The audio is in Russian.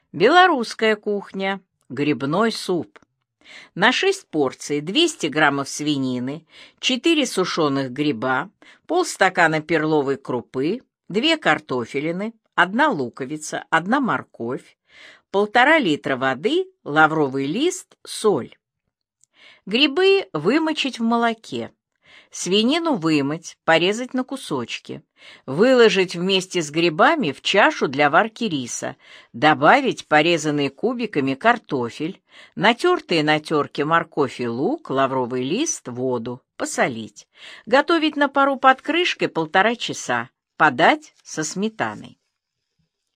Белорусская кухня. Грибной суп. На 6 порций 200 граммов свинины, 4 сушеных гриба, полстакана перловой крупы, 2 картофелины, 1 луковица, 1 морковь, 1,5 литра воды, лавровый лист, соль. Грибы вымочить в молоке. Свинину вымыть, порезать на кусочки, выложить вместе с грибами в чашу для варки риса, добавить порезанный кубиками картофель, натертые на терке морковь и лук, лавровый лист, воду, посолить. Готовить на пару под крышкой 1,5 часа. Подать со сметаной.